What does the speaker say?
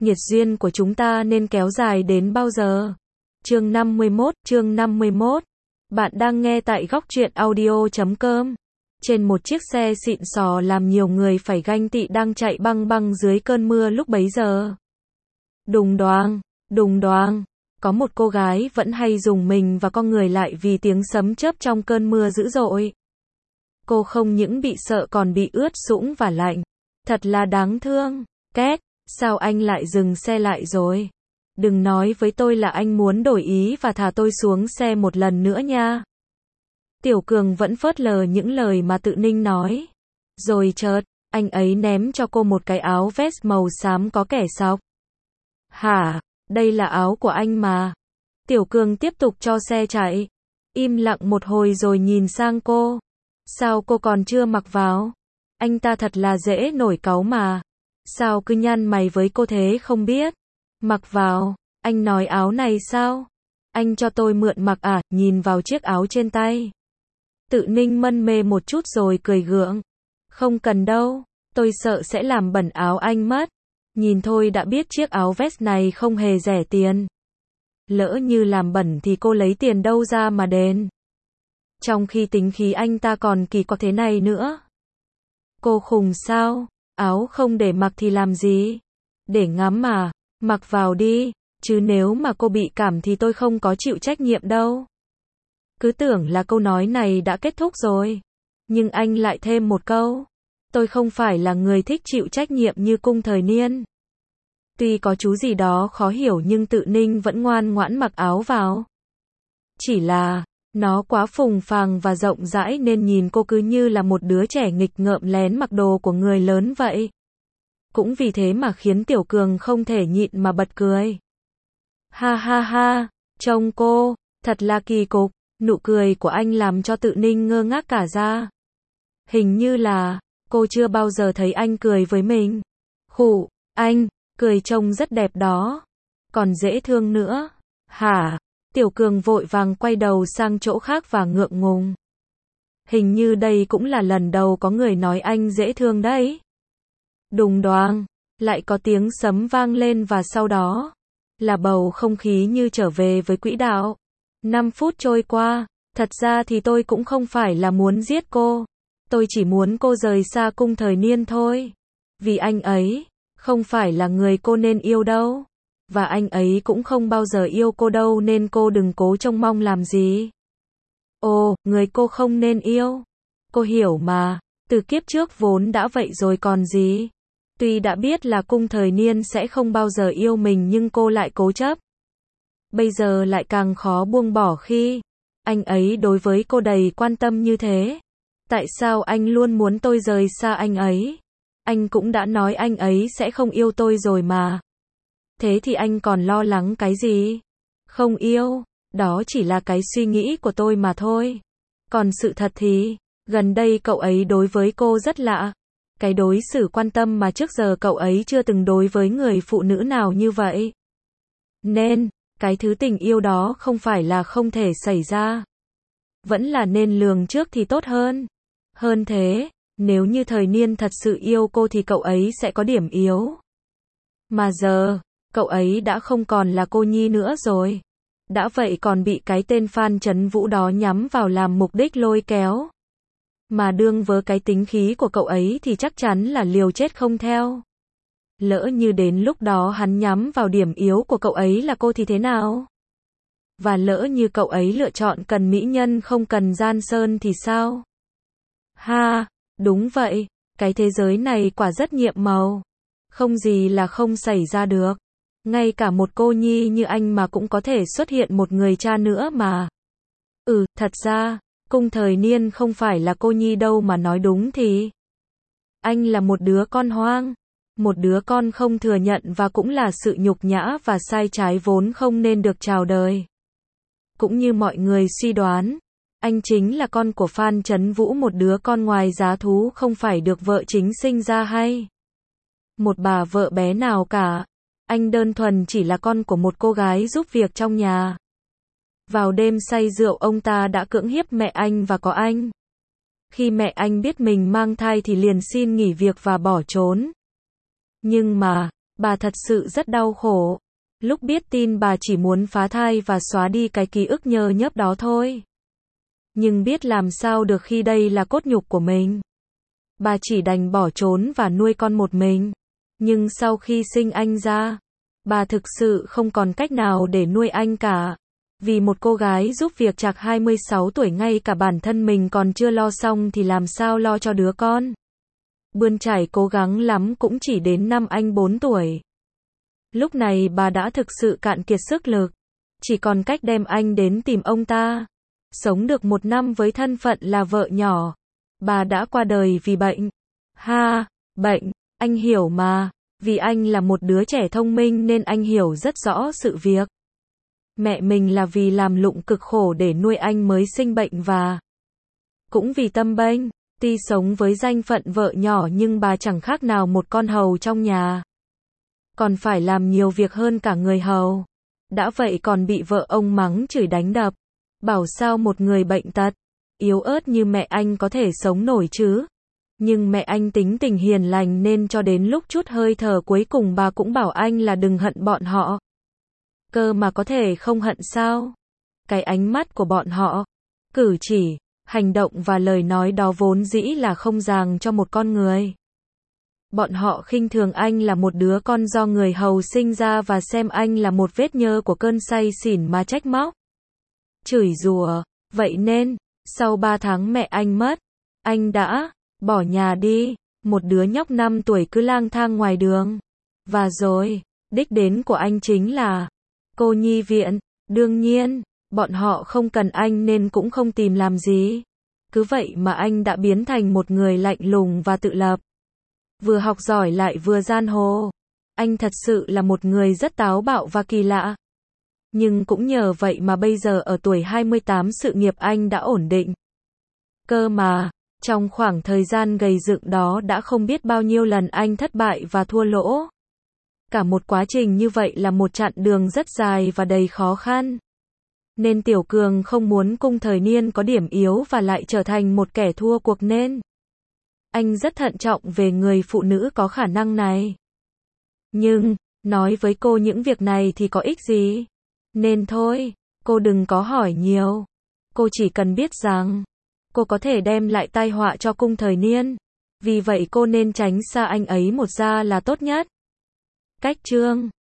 Nhiệt duyên của chúng ta nên kéo dài đến bao giờ? Chương 51. Bạn đang nghe tại góc truyện audio.com. Trên một chiếc xe xịn sò làm nhiều người phải ganh tị đang chạy băng băng dưới cơn mưa lúc bấy giờ. Đùng đoàng. Có một cô gái vẫn hay rùng mình và con người lại vì tiếng sấm chớp trong cơn mưa dữ dội. Cô không những bị sợ còn bị ướt sũng và lạnh. Thật là đáng thương. Két, sao anh lại dừng xe lại rồi? Đừng nói với tôi là anh muốn đổi ý và thả tôi xuống xe một lần nữa nha. Tiểu Cường vẫn phớt lờ những lời mà Tự Ninh nói. Rồi chợt, anh ấy ném cho cô một cái áo vest màu xám có kẻ sọc. Hả, đây là áo của anh mà. Tiểu Cường tiếp tục cho xe chạy. Im lặng một hồi rồi nhìn sang cô. Sao cô còn chưa mặc vào? Anh ta thật là dễ nổi cáu mà. Sao cứ nhăn mày với cô thế không biết? Mặc vào, anh nói áo này sao? Anh cho tôi mượn mặc à? Nhìn vào chiếc áo trên tay. Tự Ninh mân mê một chút rồi cười gượng. Không cần đâu, tôi sợ sẽ làm bẩn áo anh mất. Nhìn thôi đã biết chiếc áo vest này không hề rẻ tiền. Lỡ như làm bẩn thì cô lấy tiền đâu ra mà đền. Trong khi tính khí anh ta còn kỳ quặc thế này nữa. Cô khùng sao? Áo không để mặc thì làm gì? Để ngắm mà, mặc vào đi, chứ nếu mà cô bị cảm thì tôi không có chịu trách nhiệm đâu. Cứ tưởng là câu nói này đã kết thúc rồi. Nhưng anh lại thêm một câu. Tôi không phải là người thích chịu trách nhiệm như Cung Thời Niên. Tuy có chú gì đó khó hiểu nhưng Tự Ninh vẫn ngoan ngoãn mặc áo vào. Chỉ là, nó quá phùng phàng và rộng rãi nên nhìn cô cứ như là một đứa trẻ nghịch ngợm lén mặc đồ của người lớn vậy. Cũng vì thế mà khiến Tiểu Cường không thể nhịn mà bật cười. Ha ha ha, trông cô, thật là kỳ cục. Nụ cười của anh làm cho Tự Ninh ngơ ngác cả ra. Hình như là, cô chưa bao giờ thấy anh cười với mình. Khụ, anh, cười trông rất đẹp đó. Còn dễ thương nữa. Hả? Tiểu Cường vội vàng quay đầu sang chỗ khác và ngượng ngùng. Hình như đây cũng là lần đầu có người nói anh dễ thương đấy. Đùng đoàng, lại có tiếng sấm vang lên và sau đó là bầu không khí như trở về với quỹ đạo. 5 phút trôi qua, thật ra thì tôi cũng không phải là muốn giết cô. Tôi chỉ muốn cô rời xa Cung Thời Niên thôi. Vì anh ấy không phải là người cô nên yêu đâu. Và anh ấy cũng không bao giờ yêu cô đâu nên cô đừng cố trông mong làm gì. Ồ, người cô không nên yêu. Cô hiểu mà, từ kiếp trước vốn đã vậy rồi còn gì. Tuy đã biết là Cung Thời Niên sẽ không bao giờ yêu mình nhưng cô lại cố chấp. Bây giờ lại càng khó buông bỏ khi anh ấy đối với cô đầy quan tâm như thế. Tại sao anh luôn muốn tôi rời xa anh ấy? Anh cũng đã nói anh ấy sẽ không yêu tôi rồi mà. Thế thì anh còn lo lắng cái gì? Không yêu, đó chỉ là cái suy nghĩ của tôi mà thôi. Còn sự thật thì, gần đây cậu ấy đối với cô rất lạ. Cái đối xử quan tâm mà trước giờ cậu ấy chưa từng đối với người phụ nữ nào như vậy. Nên, cái thứ tình yêu đó không phải là không thể xảy ra. Vẫn là nên lường trước thì tốt hơn. Hơn thế, nếu như Thời Niên thật sự yêu cô thì cậu ấy sẽ có điểm yếu. Mà giờ, cậu ấy đã không còn là cô nhi nữa rồi. Đã vậy còn bị cái tên Phan Chấn Vũ đó nhắm vào làm mục đích lôi kéo. Mà đương với cái tính khí của cậu ấy thì chắc chắn là liều chết không theo. Lỡ như đến lúc đó hắn nhắm vào điểm yếu của cậu ấy là cô thì thế nào? Và lỡ như cậu ấy lựa chọn cần mỹ nhân không cần gian sơn thì sao? Ha, đúng vậy, cái thế giới này quả rất nhiệm màu. Không gì là không xảy ra được. Ngay cả một cô nhi như anh mà cũng có thể xuất hiện một người cha nữa mà. Thật ra, Cung Thời Niên không phải là cô nhi đâu mà nói đúng thì. Anh là một đứa con hoang. Một đứa con không thừa nhận và cũng là sự nhục nhã và sai trái vốn không nên được chào đời. Cũng như mọi người suy đoán, anh chính là con của Phan Chấn Vũ, một đứa con ngoài giá thú không phải được vợ chính sinh ra hay một bà vợ bé nào cả. Anh đơn thuần chỉ là con của một cô gái giúp việc trong nhà. Vào đêm say rượu ông ta đã cưỡng hiếp mẹ anh và có anh. Khi mẹ anh biết mình mang thai thì liền xin nghỉ việc và bỏ trốn. Nhưng mà, Bà thật sự rất đau khổ. Lúc biết tin bà chỉ muốn phá thai và xóa đi cái ký ức nhơ nhớp đó thôi. Nhưng biết làm sao được khi đây là cốt nhục của mình. Bà chỉ đành bỏ trốn và nuôi con một mình. Nhưng sau khi sinh anh ra, bà thực sự không còn cách nào để nuôi anh cả. Vì một cô gái giúp việc chạc 26 tuổi ngay cả bản thân mình còn chưa lo xong thì làm sao lo cho đứa con. Bươn chải cố gắng lắm cũng chỉ đến năm anh 4 tuổi. Lúc này bà đã thực sự cạn kiệt sức lực. Chỉ còn cách đem anh đến tìm ông ta. Sống được 1 năm với thân phận là vợ nhỏ. Bà đã qua đời vì bệnh. Ha, bệnh, anh hiểu mà. Vì anh là một đứa trẻ thông minh nên anh hiểu rất rõ sự việc. Mẹ mình là vì làm lụng cực khổ để nuôi anh mới sinh bệnh và cũng vì tâm bênh. Tuy sống với danh phận vợ nhỏ nhưng bà chẳng khác nào một con hầu trong nhà. Còn phải làm nhiều việc hơn cả người hầu. Đã vậy còn bị vợ ông mắng chửi đánh đập. Bảo sao một người bệnh tật, yếu ớt như mẹ anh có thể sống nổi chứ. Nhưng mẹ anh tính tình hiền lành nên cho đến lúc chút hơi thở cuối cùng bà cũng bảo anh là đừng hận bọn họ. Cơ mà có thể không hận sao? Cái ánh mắt của bọn họ, cử chỉ, hành động và lời nói đó vốn dĩ là không dàng cho một con người. Bọn họ khinh thường anh là một đứa con do người hầu sinh ra và xem anh là một vết nhơ của cơn say xỉn mà trách móc. Chửi rủa. Vậy nên, sau 3 tháng mẹ anh mất, anh đã bỏ nhà đi, một đứa nhóc 5 tuổi cứ lang thang ngoài đường. Và rồi, đích đến của anh chính là cô nhi viện. Đương nhiên, bọn họ không cần anh nên cũng không tìm làm gì. Cứ vậy mà anh đã biến thành một người lạnh lùng và tự lập. Vừa học giỏi lại vừa giang hồ. Anh thật sự là một người rất táo bạo và kỳ lạ. Nhưng cũng nhờ vậy mà bây giờ ở tuổi 28 sự nghiệp anh đã ổn định. Cơ mà, trong khoảng thời gian gầy dựng đó đã không biết bao nhiêu lần anh thất bại và thua lỗ. Cả một quá trình như vậy là một chặng đường rất dài và đầy khó khăn. Nên Tiểu Cường không muốn Cung Thời Niên có điểm yếu và lại trở thành một kẻ thua cuộc nên anh rất thận trọng về người phụ nữ có khả năng này. Nhưng, nói với cô những việc này thì có ích gì? Nên thôi, cô đừng có hỏi nhiều. Cô chỉ cần biết rằng, cô có thể đem lại tai họa cho Cung Thời Niên. Vì vậy cô nên tránh xa anh ấy một ra là tốt nhất. Cách chương